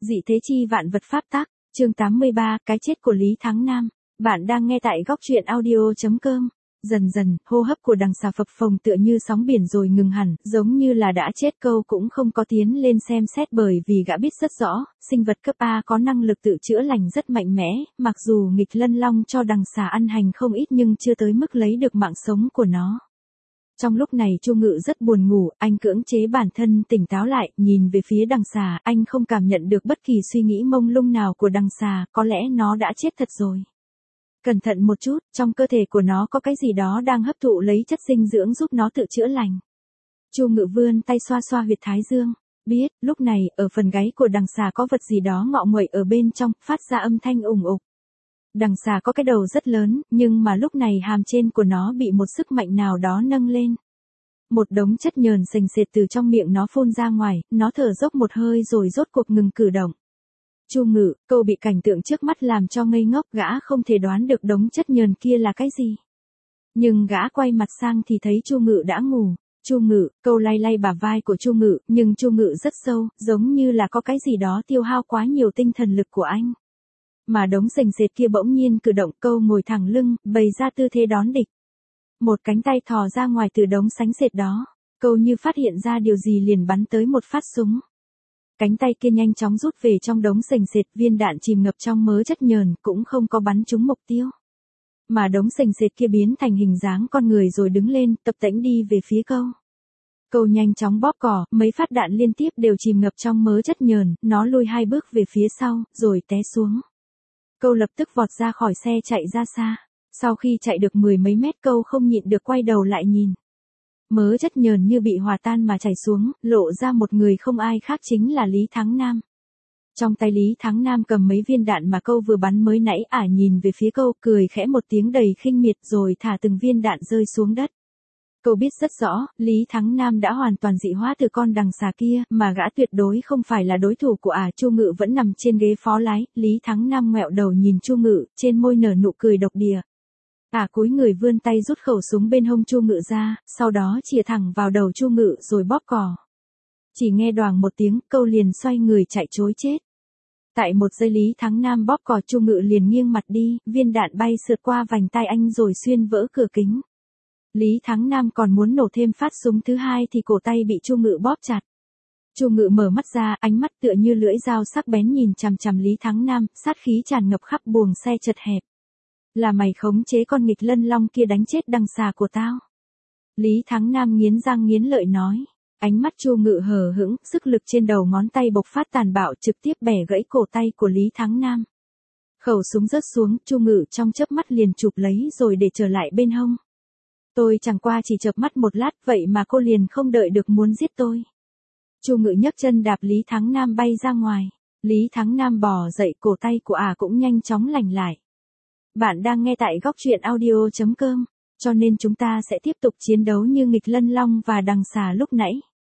Dị thế chi vạn vật pháp tắc, chương 83, cái chết của Lý Thắng Nam. Bạn đang nghe tại góc truyện audio.com. Dần dần, hô hấp của đằng xà phập phồng tựa như sóng biển rồi ngừng hẳn, giống như là đã chết. Câu cũng không có tiến lên xem xét bởi vì gã biết rất rõ, sinh vật cấp A có năng lực tự chữa lành rất mạnh mẽ, mặc dù nghịch lân long cho đằng xà ăn hành không ít nhưng chưa tới mức lấy được mạng sống của nó. Trong lúc này Chu Ngự rất buồn ngủ, anh cưỡng chế bản thân tỉnh táo lại, nhìn về phía đằng xà, anh không cảm nhận được bất kỳ suy nghĩ mông lung nào của đằng xà, có lẽ nó đã chết thật rồi. Cẩn thận một chút, trong cơ thể của nó có cái gì đó đang hấp thụ lấy chất dinh dưỡng giúp nó tự chữa lành. Chu Ngự vươn tay xoa xoa huyệt thái dương, biết, lúc này, ở phần gáy của đằng xà có vật gì đó ngọ nguậy ở bên trong, phát ra âm thanh ùng ục. Đằng xà có cái đầu rất lớn, nhưng mà lúc này hàm trên của nó bị một sức mạnh nào đó nâng lên. Một đống chất nhờn sền sệt từ trong miệng nó phun ra ngoài, nó thở dốc một hơi rồi rốt cuộc ngừng cử động. Chu Ngự, câu bị cảnh tượng trước mắt làm cho ngây ngốc, gã không thể đoán được đống chất nhờn kia là cái gì. Nhưng gã quay mặt sang thì thấy Chu Ngự đã ngủ. Chu Ngự, câu lay lay bả vai của Chu Ngự, nhưng Chu Ngự rất sâu, giống như là có cái gì đó tiêu hao quá nhiều tinh thần lực của anh. Mà đống sền sệt kia bỗng nhiên cử động, câu ngồi thẳng lưng, bày ra tư thế đón địch. Một cánh tay thò ra ngoài từ đống sánh sệt đó, câu như phát hiện ra điều gì liền bắn tới một phát súng. Cánh tay kia nhanh chóng rút về trong đống sền sệt, viên đạn chìm ngập trong mớ chất nhờn, cũng không có bắn trúng mục tiêu. Mà đống sền sệt kia biến thành hình dáng con người rồi đứng lên, tập tễnh đi về phía câu. Câu nhanh chóng bóp cò, mấy phát đạn liên tiếp đều chìm ngập trong mớ chất nhờn, nó lùi 2 bước về phía sau, rồi té xuống. Câu lập tức vọt ra khỏi xe chạy ra xa. Sau khi chạy được 10 mấy mét câu không nhịn được quay đầu lại nhìn. Mớ chất nhờn như bị hòa tan mà chảy xuống, lộ ra một người không ai khác chính là Lý Thắng Nam. Trong tay Lý Thắng Nam cầm mấy viên đạn mà câu vừa bắn mới nãy, nhìn về phía câu, cười khẽ một tiếng đầy khinh miệt rồi thả từng viên đạn rơi xuống đất. Câu biết rất rõ, Lý Thắng Nam đã hoàn toàn dị hóa từ con đằng xà kia, mà gã tuyệt đối không phải là đối thủ của Chu Ngự vẫn nằm trên ghế phó lái, Lý Thắng Nam ngoẹo đầu nhìn Chu Ngự, trên môi nở nụ cười độc địa. Cúi người vươn tay rút khẩu súng bên hông Chu Ngự ra, sau đó chĩa thẳng vào đầu Chu Ngự rồi bóp cò. Chỉ nghe đoàng một tiếng, câu liền xoay người chạy trối chết. Tại một giây Lý Thắng Nam bóp cò, Chu Ngự liền nghiêng mặt đi, viên đạn bay sượt qua vành tai anh rồi xuyên vỡ cửa kính. Lý Thắng Nam còn muốn nổ thêm phát súng thứ hai thì cổ tay bị Chu Ngự bóp chặt. Chu Ngự mở mắt ra, ánh mắt tựa như lưỡi dao sắc bén nhìn chằm chằm Lý Thắng Nam, sát khí tràn ngập khắp buồng xe chật hẹp. Là mày khống chế con nghịch lân long kia đánh chết đằng xà của tao. Lý Thắng Nam nghiến răng nghiến lợi nói. Ánh mắt Chu Ngự hờ hững, sức lực trên đầu ngón tay bộc phát tàn bạo trực tiếp bẻ gãy cổ tay của Lý Thắng Nam. Khẩu súng rớt xuống, Chu Ngự trong chớp mắt liền chụp lấy rồi để trở lại bên hông. Tôi chẳng qua chỉ chợp mắt một lát, vậy mà cô liền không đợi được muốn giết tôi. Chu Ngự nhấc chân đạp Lý Thắng Nam bay ra ngoài. Lý Thắng Nam bò dậy, cổ tay của cũng nhanh chóng lành lại. Bạn đang nghe tại góc truyện audio.com, cho nên chúng ta sẽ tiếp tục chiến đấu như nghịch lân long và đằng xà lúc nãy.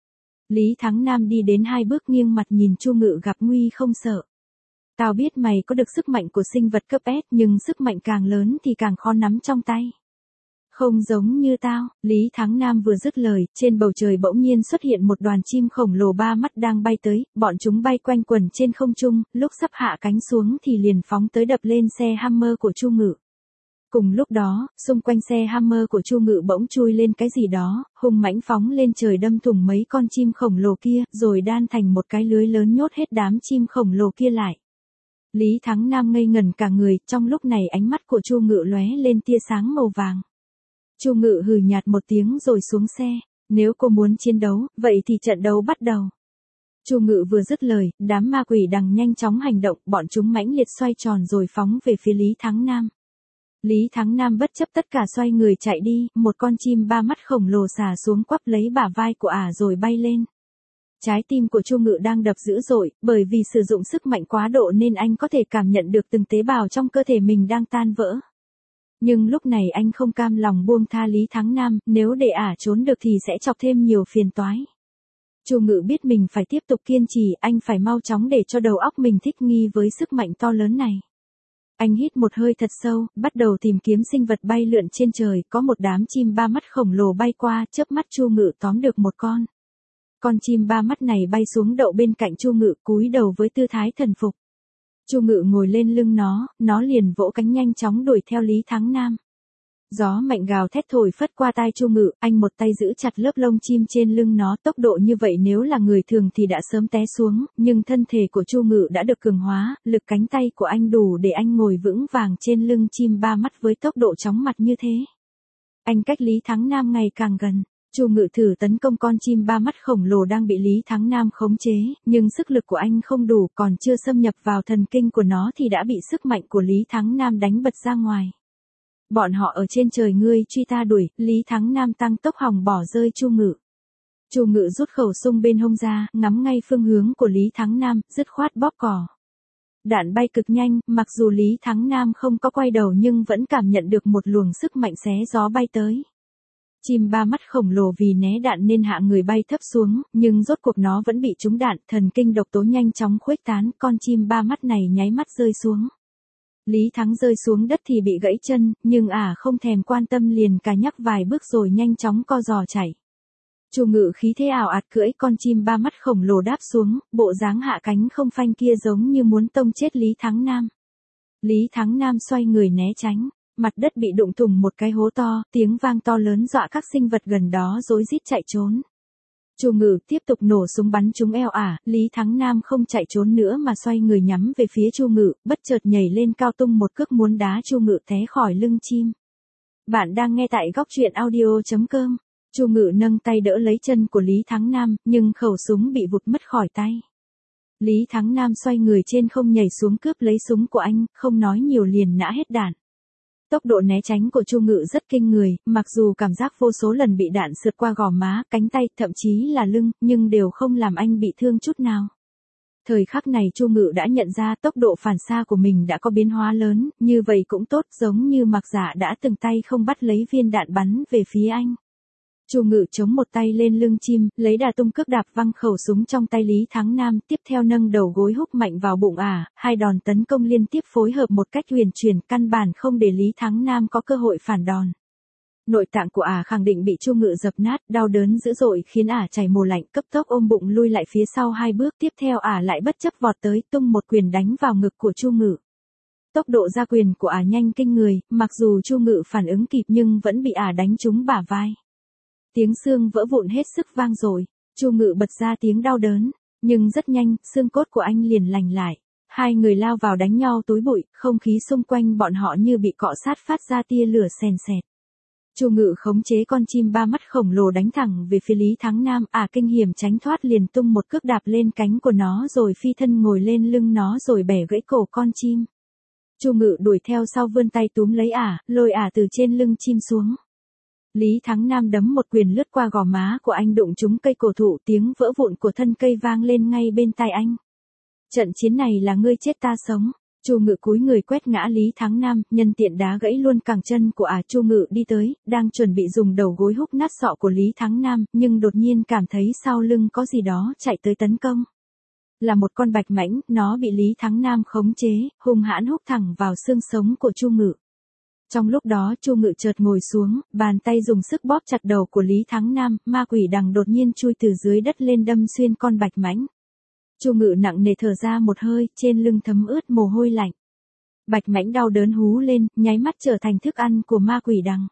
Lý Thắng Nam đi đến 2 bước nghiêng mặt nhìn Chu Ngự gặp nguy không sợ. Tao biết mày có được sức mạnh của sinh vật cấp S, nhưng sức mạnh càng lớn thì càng khó nắm trong tay. Không giống như tao, Lý Thắng Nam vừa dứt lời, trên bầu trời bỗng nhiên xuất hiện một đoàn chim khổng lồ 3 mắt đang bay tới, bọn chúng bay quanh quẩn trên không trung, lúc sắp hạ cánh xuống thì liền phóng tới đập lên xe Hammer của Chu Ngự. Cùng lúc đó, xung quanh xe Hammer của Chu Ngự bỗng chui lên cái gì đó, hung mãnh phóng lên trời đâm thủng mấy con chim khổng lồ kia, rồi đan thành một cái lưới lớn nhốt hết đám chim khổng lồ kia lại. Lý Thắng Nam ngây ngẩn cả người, trong lúc này ánh mắt của Chu Ngự lóe lên tia sáng màu vàng. Chu Ngự hừ nhạt một tiếng rồi xuống xe, nếu cô muốn chiến đấu, vậy thì trận đấu bắt đầu. Chu Ngự vừa dứt lời, đám ma quỷ đằng nhanh chóng hành động, bọn chúng mãnh liệt xoay tròn rồi phóng về phía Lý Thắng Nam. Lý Thắng Nam bất chấp tất cả xoay người chạy đi, một con chim 3 mắt khổng lồ xà xuống quắp lấy bả vai của rồi bay lên. Trái tim của Chu Ngự đang đập dữ dội, bởi vì sử dụng sức mạnh quá độ nên anh có thể cảm nhận được từng tế bào trong cơ thể mình đang tan vỡ. Nhưng lúc này anh không cam lòng buông tha Lý Thắng Nam, nếu để trốn được thì sẽ chọc thêm nhiều phiền toái. Chu Ngự biết mình phải tiếp tục kiên trì, anh phải mau chóng để cho đầu óc mình thích nghi với sức mạnh to lớn này. Anh hít một hơi thật sâu, bắt đầu tìm kiếm sinh vật bay lượn trên trời, có một đám chim 3 mắt khổng lồ bay qua, chớp mắt Chu Ngự tóm được một con. con chim ba mắt này bay xuống đậu bên cạnh Chu Ngự, cúi đầu với tư thái thần phục. Chu Ngự ngồi lên lưng nó liền vỗ cánh nhanh chóng đuổi theo Lý Thắng Nam. Gió mạnh gào thét thổi phất qua tai Chu Ngự, anh một tay giữ chặt lớp lông chim trên lưng nó, tốc độ như vậy nếu là người thường thì đã sớm té xuống, nhưng thân thể của Chu Ngự đã được cường hóa, lực cánh tay của anh đủ để anh ngồi vững vàng trên lưng chim ba mắt với tốc độ chóng mặt như thế. Anh cách Lý Thắng Nam ngày càng gần. Chu Ngự thử tấn công con chim ba mắt khổng lồ đang bị Lý Thắng Nam khống chế, nhưng sức lực của anh không đủ, còn chưa xâm nhập vào thần kinh của nó thì đã bị sức mạnh của Lý Thắng Nam đánh bật ra ngoài. Bọn họ ở trên trời ngươi truy ta đuổi, Lý Thắng Nam tăng tốc hòng bỏ rơi Chu Ngự. Chu Ngự rút khẩu sung bên hông ra, ngắm ngay phương hướng của Lý Thắng Nam, dứt khoát bóp cò. Đạn bay cực nhanh, mặc dù Lý Thắng Nam không có quay đầu nhưng vẫn cảm nhận được một luồng sức mạnh xé gió bay tới. Chim ba mắt khổng lồ vì né đạn nên hạ người bay thấp xuống, nhưng rốt cuộc nó vẫn bị trúng đạn, thần kinh độc tố nhanh chóng khuếch tán, con chim ba mắt này nháy mắt rơi xuống. Lý Thắng rơi xuống đất thì bị gãy chân, nhưng không thèm quan tâm liền cà nhắc vài bước rồi nhanh chóng co giò chạy. Chu Ngự khí thế ảo ạt cưỡi con chim ba mắt khổng lồ đáp xuống, bộ dáng hạ cánh không phanh kia giống như muốn tông chết Lý Thắng Nam. Lý Thắng Nam xoay người né tránh, mặt đất bị đụng thủng một cái hố to, tiếng vang to lớn dọa các sinh vật gần đó rối rít chạy trốn. Chu Ngự tiếp tục nổ súng bắn trúng eo Lý Thắng Nam không chạy trốn nữa mà xoay người nhắm về phía Chu Ngự, bất chợt nhảy lên cao tung một cước muốn đá Chu Ngự té khỏi lưng chim. Bạn đang nghe tại góc truyện audio.com. Chu Ngự nâng tay đỡ lấy chân của Lý Thắng Nam, nhưng khẩu súng bị vụt mất khỏi tay. Lý Thắng Nam xoay người trên không nhảy xuống cướp lấy súng của anh, không nói nhiều liền nã hết đạn. Tốc độ né tránh của Chu Ngự rất kinh người, mặc dù cảm giác vô số lần bị đạn sượt qua gò má, cánh tay, thậm chí là lưng, nhưng đều không làm anh bị thương chút nào. Thời khắc này Chu Ngự đã nhận ra tốc độ phản xa của mình đã có biến hóa lớn, như vậy cũng tốt, giống như Mạc Dạ đã từng tay không bắt lấy viên đạn bắn về phía anh. Chu Ngự chống một tay lên lưng chim, lấy đà tung cước đạp văng khẩu súng trong tay Lý Thắng Nam, tiếp theo nâng đầu gối húc mạnh vào bụng hai đòn tấn công liên tiếp phối hợp một cách huyền chuyển, căn bản không để Lý Thắng Nam có cơ hội phản đòn. Nội tạng của khẳng định bị Chu Ngự dập nát, đau đớn dữ dội khiến chảy mồ lạnh, cấp tốc ôm bụng lui lại phía sau 2 bước, tiếp theo lại bất chấp vọt tới, tung một quyền đánh vào ngực của Chu Ngự. Tốc độ ra quyền của nhanh kinh người, mặc dù Chu Ngự phản ứng kịp nhưng vẫn bị đánh trúng bả vai. Tiếng xương vỡ vụn hết sức vang dội, Chu Ngự bật ra tiếng đau đớn, nhưng rất nhanh, xương cốt của anh liền lành lại. Hai người lao vào đánh nhau túi bụi, không khí xung quanh bọn họ như bị cọ sát phát ra tia lửa sền sệt. Chu Ngự khống chế con chim ba mắt khổng lồ đánh thẳng về phía Lý Thắng Nam, kinh hiểm tránh thoát liền tung một cước đạp lên cánh của nó rồi phi thân ngồi lên lưng nó rồi bẻ gãy cổ con chim. Chu Ngự đuổi theo sau vươn tay túm lấy lôi từ trên lưng chim xuống. Lý Thắng Nam đấm một quyền lướt qua gò má của anh đụng trúng cây cổ thụ, tiếng vỡ vụn của thân cây vang lên ngay bên tai anh. Trận chiến này là ngươi chết ta sống. Chu Ngự cúi người quét ngã Lý Thắng Nam, nhân tiện đá gãy luôn cẳng chân của Chu Ngự đi tới, đang chuẩn bị dùng đầu gối húc nát sọ của Lý Thắng Nam, nhưng đột nhiên cảm thấy sau lưng có gì đó chạy tới tấn công. Là một con bạch mãnh, nó bị Lý Thắng Nam khống chế, hung hãn húc thẳng vào xương sống của Chu Ngự. Trong lúc đó Chu Ngự chợt ngồi xuống, bàn tay dùng sức bóp chặt đầu của Lý Thắng Nam, ma quỷ đằng đột nhiên chui từ dưới đất lên đâm xuyên con bạch mãnh. Chu Ngự nặng nề thở ra một hơi, trên lưng thấm ướt mồ hôi lạnh. Bạch mãnh đau đớn hú lên, nháy mắt trở thành thức ăn của ma quỷ đằng.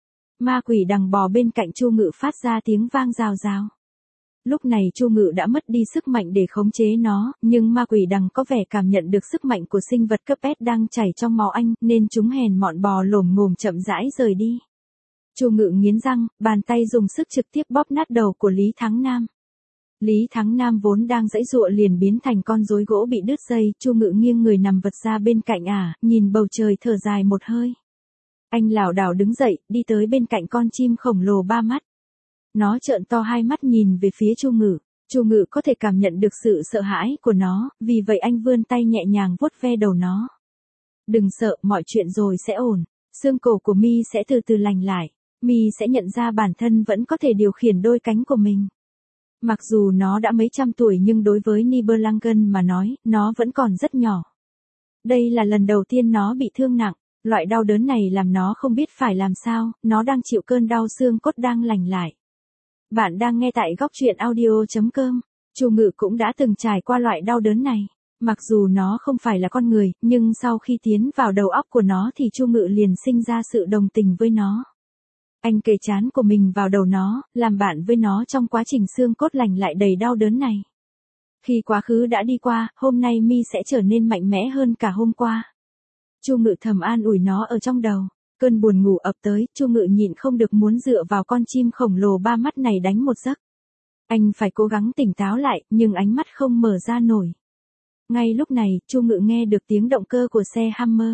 Ma quỷ đằng bò bên cạnh Chu Ngự phát ra tiếng vang rào rào. Lúc này Chu Ngự đã mất đi sức mạnh để khống chế nó, nhưng ma quỷ đằng có vẻ cảm nhận được sức mạnh của sinh vật cấp S đang chảy trong máu anh, nên chúng hèn mọn bò lồm ngồm chậm rãi rời đi. Chu Ngự nghiến răng, bàn tay dùng sức trực tiếp bóp nát đầu của Lý Thắng Nam. Lý Thắng Nam vốn đang giãy giụa liền biến thành con rối gỗ bị đứt dây, Chu Ngự nghiêng người nằm vật ra bên cạnh nhìn bầu trời thở dài một hơi. Anh lảo đảo đứng dậy, đi tới bên cạnh con chim khổng lồ ba mắt. Nó trợn to hai mắt nhìn về phía Chu Ngự. Chu Ngự có thể cảm nhận được sự sợ hãi của nó, vì vậy anh vươn tay nhẹ nhàng vuốt ve đầu nó. Đừng sợ, mọi chuyện rồi sẽ ổn. Xương cổ của Mi sẽ từ từ lành lại. Mi sẽ nhận ra bản thân vẫn có thể điều khiển đôi cánh của mình. Mặc dù nó đã mấy trăm tuổi nhưng đối với Nibelungen mà nói, nó vẫn còn rất nhỏ. Đây là lần đầu tiên nó bị thương nặng. Loại đau đớn này làm nó không biết phải làm sao, nó đang chịu cơn đau xương cốt đang lành lại. Bạn đang nghe tại góc truyện audio.com. Chu Ngự cũng đã từng trải qua loại đau đớn này. Mặc dù nó không phải là con người, nhưng sau khi tiến vào đầu óc của nó thì Chu Ngự liền sinh ra sự đồng tình với nó. Anh kề trán của mình vào đầu nó, làm bạn với nó trong quá trình xương cốt lành lại đầy đau đớn này. Khi quá khứ đã đi qua, hôm nay mi sẽ trở nên mạnh mẽ hơn cả hôm qua. Chu Ngự thầm an ủi nó ở trong đầu. Cơn buồn ngủ ập tới, Chu Ngự nhịn không được muốn dựa vào con chim khổng lồ ba mắt này đánh một giấc. Anh phải cố gắng tỉnh táo lại, nhưng ánh mắt không mở ra nổi. Ngay lúc này, Chu Ngự nghe được tiếng động cơ của xe Hammer.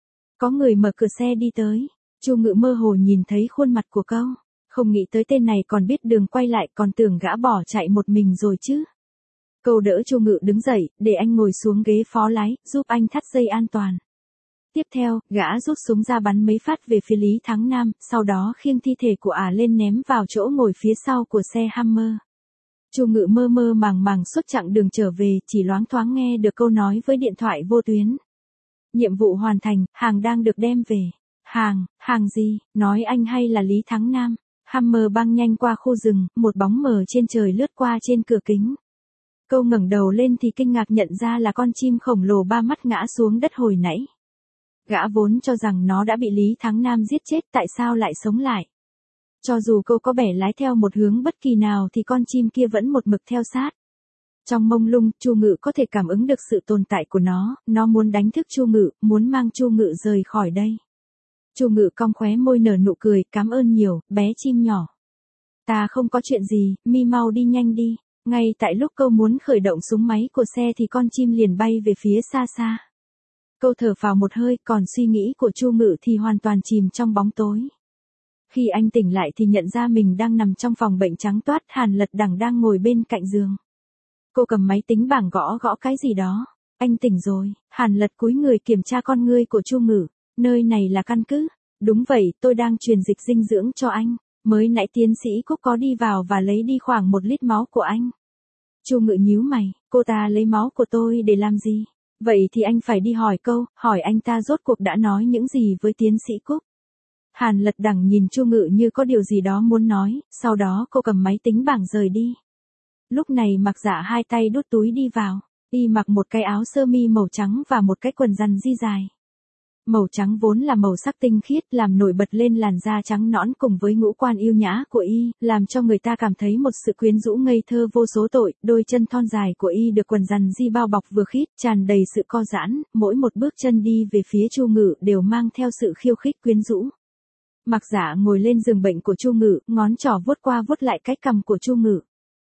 Có người mở cửa xe đi tới. Chu Ngự mơ hồ nhìn thấy khuôn mặt của câu. Không nghĩ tới tên này còn biết đường quay lại, còn tưởng gã bỏ chạy một mình rồi chứ. Câu đỡ Chu Ngự đứng dậy, để anh ngồi xuống ghế phó lái, giúp anh thắt dây an toàn. Tiếp theo, gã rút súng ra bắn mấy phát về phía Lý Thắng Nam, sau đó khiêng thi thể của ả lên ném vào chỗ ngồi phía sau của xe Hammer. Chu Ngự mơ mơ màng màng suốt chặng đường trở về, chỉ loáng thoáng nghe được câu nói với điện thoại vô tuyến. Nhiệm vụ hoàn thành, hàng đang được đem về. Hàng gì, nói anh hay là Lý Thắng Nam? Hammer băng nhanh qua khu rừng, một bóng mờ trên trời lướt qua trên cửa kính. Câu ngẩng đầu lên thì kinh ngạc nhận ra là con chim khổng lồ ba mắt ngã xuống đất hồi nãy. Gã vốn cho rằng nó đã bị Lý Thắng Nam giết chết, tại sao lại sống lại? Cho dù câu có bẻ lái theo một hướng bất kỳ nào thì con chim kia vẫn một mực theo sát. Trong mông lung, Chu Ngự có thể cảm ứng được sự tồn tại của nó muốn đánh thức Chu Ngự, muốn mang Chu Ngự rời khỏi đây. Chu Ngự cong khóe môi nở nụ cười, cảm ơn nhiều, bé chim nhỏ. Ta không có chuyện gì, mi mau đi nhanh đi. Ngay tại lúc câu muốn khởi động súng máy của xe thì con chim liền bay về phía xa xa. Câu thở phào một hơi, còn suy nghĩ của Chu Ngự thì hoàn toàn chìm trong bóng tối. Khi anh tỉnh lại thì nhận ra mình đang nằm trong phòng bệnh trắng toát, Hàn Lật Đằng đang ngồi bên cạnh giường. Cô cầm máy tính bảng gõ gõ cái gì đó. Anh tỉnh rồi. Hàn Lật cúi người kiểm tra con ngươi của Chu Ngự. Nơi này là căn cứ. Đúng vậy, tôi đang truyền dịch dinh dưỡng cho anh. Mới nãy tiến sĩ Cúc có đi vào và lấy đi khoảng 1 lít máu của anh. Chu Ngự nhíu mày, cô ta lấy máu của tôi để làm gì? Vậy thì anh phải đi hỏi câu, hỏi anh ta rốt cuộc đã nói những gì với tiến sĩ Cúc. Hàn Lật Đằng nhìn Chu Ngự như có điều gì đó muốn nói, sau đó cô cầm máy tính bảng rời đi. Lúc này Mặc Dạ hai tay đút túi đi vào, y mặc một cái áo sơ mi màu trắng và một cái quần jean dài. Màu trắng vốn là màu sắc tinh khiết, làm nổi bật lên làn da trắng nõn cùng với ngũ quan yêu nhã của y, làm cho người ta cảm thấy một sự quyến rũ ngây thơ vô số tội. Đôi chân thon dài của y được quần jean bao bọc vừa khít, tràn đầy sự co giãn, mỗi một bước chân đi về phía Chu Ngự đều mang theo sự khiêu khích quyến rũ. Mặc Dạ ngồi lên giường bệnh của Chu Ngự, ngón trỏ vuốt qua vuốt lại cái cằm của Chu Ngự.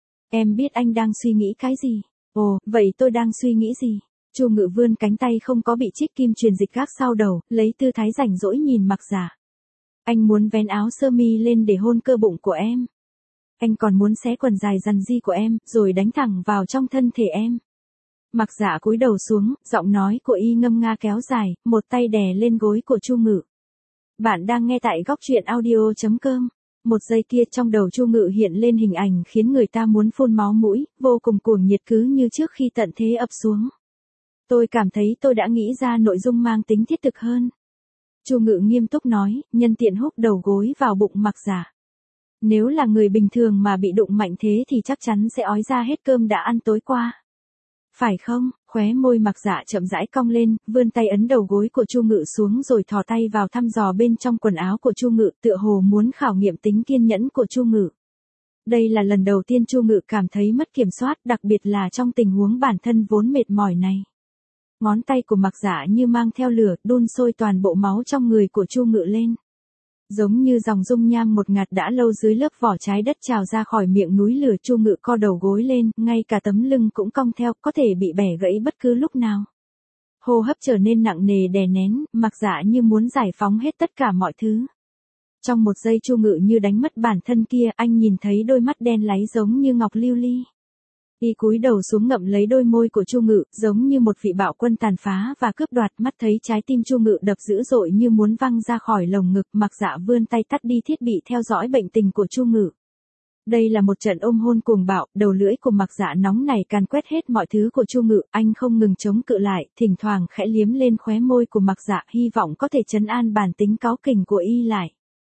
Em biết anh đang suy nghĩ cái gì? Ồ, vậy tôi đang suy nghĩ gì? Chu Ngự vươn cánh tay không có bị trích kim truyền dịch gác sau đầu, lấy tư thái rảnh rỗi nhìn Mặc Dạ. Anh muốn vén áo sơ mi lên để hôn cơ bụng của em. Anh còn muốn xé quần dài jean của em, rồi đánh thẳng vào trong thân thể em. Mặc Dạ cúi đầu xuống, giọng nói của y ngâm nga kéo dài, một tay đè lên gối của Chu Ngự. Bạn đang nghe tại góc truyện audio.com. Một giây kia trong đầu Chu Ngự hiện lên hình ảnh khiến người ta muốn phun máu mũi, vô cùng cuồng nhiệt cứ như trước khi tận thế ập xuống. Tôi cảm thấy tôi đã nghĩ ra nội dung mang tính thiết thực hơn. Chu Ngự nghiêm túc nói, nhân tiện húc đầu gối vào bụng Mặc Dạ. Nếu là người bình thường mà bị đụng mạnh thế thì chắc chắn sẽ ói ra hết cơm đã ăn tối qua. Phải không? Khóe môi Mặc Dạ chậm rãi cong lên, vươn tay ấn đầu gối của Chu Ngự xuống rồi thò tay vào thăm dò bên trong quần áo của Chu Ngự, tựa hồ muốn khảo nghiệm tính kiên nhẫn của Chu Ngự. Đây là lần đầu tiên Chu Ngự cảm thấy mất kiểm soát, đặc biệt là trong tình huống bản thân vốn mệt mỏi này. Ngón tay của Mặc Dạ như mang theo lửa, đun sôi toàn bộ máu trong người của Chu Ngự lên. Giống như dòng dung nham một ngạt đã lâu dưới lớp vỏ trái đất trào ra khỏi miệng núi lửa. Chu Ngự co đầu gối lên, ngay cả tấm lưng cũng cong theo, có thể bị bẻ gãy bất cứ lúc nào. Hô hấp trở nên nặng nề đè nén, Mặc Dạ như muốn giải phóng hết tất cả mọi thứ. Trong một giây Chu Ngự như đánh mất bản thân kia, anh nhìn thấy đôi mắt đen láy giống như ngọc lưu ly. Y cúi đầu xuống ngậm lấy đôi môi của Chu Ngự, giống như một vị bạo quân tàn phá và cướp đoạt. Mắt thấy trái tim Chu Ngự đập dữ dội như muốn văng ra khỏi lồng ngực, Mặc Dạ vươn tay tắt đi thiết bị theo dõi bệnh tình của Chu Ngự. Đây là một trận ôm hôn cuồng bạo, đầu lưỡi của Mặc Dạ nóng này càn quét hết mọi thứ của Chu Ngự, anh không ngừng chống cự lại, thỉnh thoảng khẽ liếm lên khóe môi của Mặc Dạ, hy vọng có thể trấn an bản tính cáu kỉnh của y lại.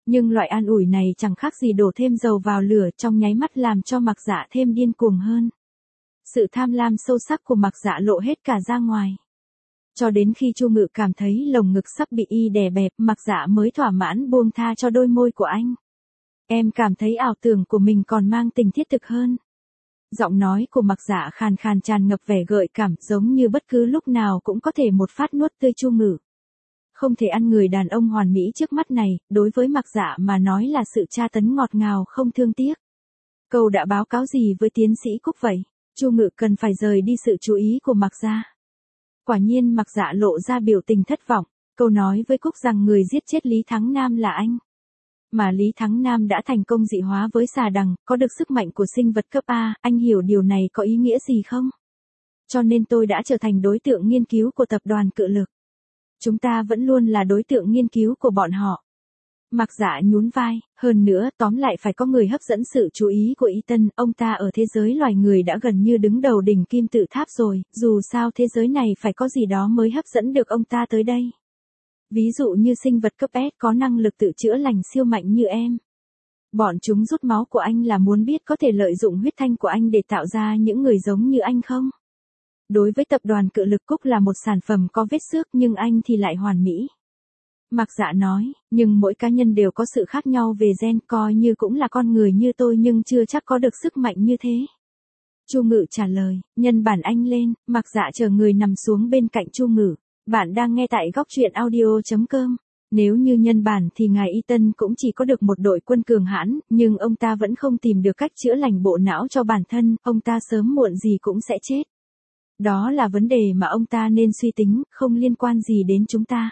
Nhưng loại an ủi này chẳng khác gì đổ thêm dầu vào lửa, trong nháy mắt làm cho Mạc Dạ thêm điên cuồng hơn. Sự tham lam sâu sắc của Mạc Dạ lộ hết cả ra ngoài. Cho đến khi Chu Ngự cảm thấy lồng ngực sắp bị y đè bẹp, Mạc Dạ mới thỏa mãn buông tha cho đôi môi của anh. Em cảm thấy ảo tưởng của mình còn mang tình thiết thực hơn. Giọng nói của Mạc Dạ khàn khàn tràn ngập vẻ gợi cảm, giống như bất cứ lúc nào cũng có thể một phát nuốt tươi Chu Ngự. Không thể ăn người đàn ông hoàn mỹ trước mắt này, đối với Mạc Dạ mà nói là sự tra tấn ngọt ngào không thương tiếc. Cậu đã báo cáo gì với tiến sĩ Cúc vậy? Chu Ngự cần phải rời đi sự chú ý của Mạc Dạ. Quả nhiên Mạc Dạ lộ ra biểu tình thất vọng. Cậu nói với Cúc rằng người giết chết Lý Thắng Nam là anh. Mà Lý Thắng Nam đã thành công dị hóa với xà đằng, có được sức mạnh của sinh vật cấp A, anh hiểu điều này có ý nghĩa gì không? Cho nên tôi đã trở thành đối tượng nghiên cứu của tập đoàn Cự Lực. Chúng ta vẫn luôn là đối tượng nghiên cứu của bọn họ. Mạc Dạ nhún vai, hơn nữa tóm lại phải có người hấp dẫn sự chú ý của Ethan, ông ta ở thế giới loài người đã gần như đứng đầu đỉnh kim tự tháp rồi, dù sao thế giới này phải có gì đó mới hấp dẫn được ông ta tới đây. Ví dụ như sinh vật cấp S có năng lực tự chữa lành siêu mạnh như em. Bọn chúng rút máu của anh là muốn biết có thể lợi dụng huyết thanh của anh để tạo ra những người giống như anh không? Đối với tập đoàn Cự Lực, Cúc là một sản phẩm có vết xước nhưng anh thì lại hoàn mỹ. Mạc Dạ nói, nhưng mỗi cá nhân đều có sự khác nhau về gen, coi như cũng là con người như tôi nhưng chưa chắc có được sức mạnh như thế. Chu Ngự trả lời, nhân bản anh lên. Mạc Dạ chờ người nằm xuống bên cạnh Chu Ngự. Bạn đang nghe tại góc truyện audio.com. Nếu như nhân bản thì ngài Ethan cũng chỉ có được một đội quân cường hãn, nhưng ông ta vẫn không tìm được cách chữa lành bộ não cho bản thân, ông ta sớm muộn gì cũng sẽ chết. Đó là vấn đề mà ông ta nên suy tính, không liên quan gì đến chúng ta.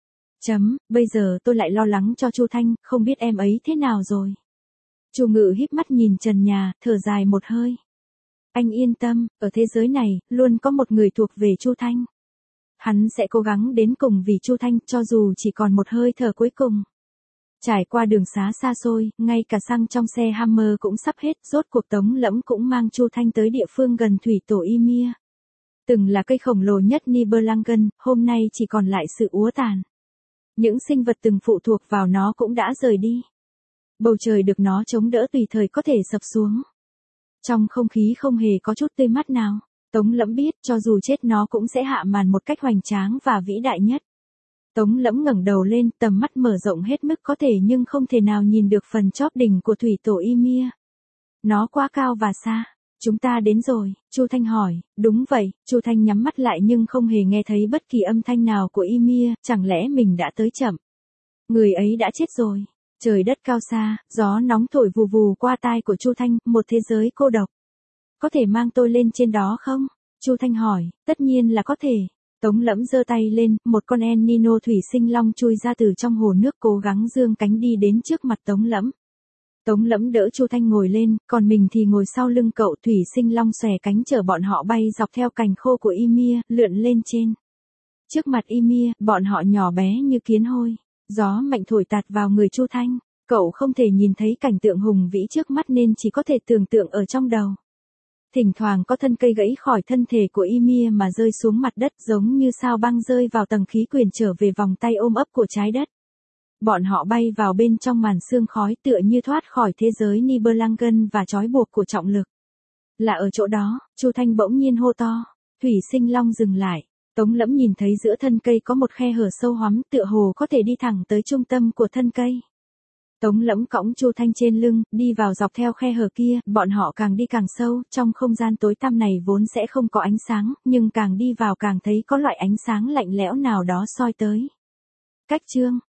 Bây giờ tôi lại lo lắng cho Chu Thanh, không biết em ấy thế nào rồi. Chu Ngự híp mắt nhìn trần nhà, thở dài một hơi. Anh yên tâm, ở thế giới này, luôn có một người thuộc về Chu Thanh. Hắn sẽ cố gắng đến cùng vì Chu Thanh, cho dù chỉ còn một hơi thở cuối cùng. Trải qua đường xá xa xôi, ngay cả xăng trong xe Hammer cũng sắp hết, rốt cuộc Tống Lẫm cũng mang Chu Thanh tới địa phương gần thủy tổ Ymir. Từng là cây khổng lồ nhất Nibelungen, hôm nay chỉ còn lại sự úa tàn. Những sinh vật từng phụ thuộc vào nó cũng đã rời đi. Bầu trời được nó chống đỡ tùy thời có thể sập xuống. Trong không khí không hề có chút tươi mát nào. Tống Lẫm biết, cho dù chết nó cũng sẽ hạ màn một cách hoành tráng và vĩ đại nhất. Tống Lẫm ngẩng đầu lên, tầm mắt mở rộng hết mức có thể nhưng không thể nào nhìn được phần chóp đỉnh của thủy tổ Ymir. Nó quá cao và xa. Chúng ta đến rồi, Chu Thanh hỏi. Đúng vậy, Chu Thanh nhắm mắt lại nhưng không hề nghe thấy bất kỳ âm thanh nào của Ymir, chẳng lẽ mình đã tới chậm. Người ấy đã chết rồi. Trời đất cao xa, gió nóng thổi vù vù qua tai của Chu Thanh, một thế giới cô độc. Có thể mang tôi lên trên đó không? Chu Thanh hỏi, tất nhiên là có thể. Tống Lẫm giơ tay lên, một con El Nino thủy sinh long chui ra từ trong hồ nước cố gắng giương cánh đi đến trước mặt Tống Lẫm. Tống Lẫm đỡ Chu Thanh ngồi lên, còn mình thì ngồi sau lưng cậu. Thủy sinh long xòe cánh chở bọn họ bay dọc theo cành khô của Ymir, lượn lên trên. Trước mặt Ymir, bọn họ nhỏ bé như kiến hôi. Gió mạnh thổi tạt vào người Chu Thanh. Cậu không thể nhìn thấy cảnh tượng hùng vĩ trước mắt nên chỉ có thể tưởng tượng ở trong đầu. Thỉnh thoảng có thân cây gãy khỏi thân thể của Ymir mà rơi xuống mặt đất, giống như sao băng rơi vào tầng khí quyển trở về vòng tay ôm ấp của trái đất. Bọn họ bay vào bên trong màn sương khói, tựa như thoát khỏi thế giới Nibelungen và trói buộc của trọng lực. Là ở chỗ đó, Chu Thanh bỗng nhiên hô to. Thủy sinh long dừng lại. Tống Lẫm nhìn thấy giữa thân cây có một khe hở sâu hoắm, tựa hồ có thể đi thẳng tới trung tâm của thân cây. Tống Lẫm cõng Chu Thanh trên lưng, đi vào dọc theo khe hở kia, bọn họ càng đi càng sâu, trong không gian tối tăm này vốn sẽ không có ánh sáng, nhưng càng đi vào càng thấy có loại ánh sáng lạnh lẽo nào đó soi tới. Cách chương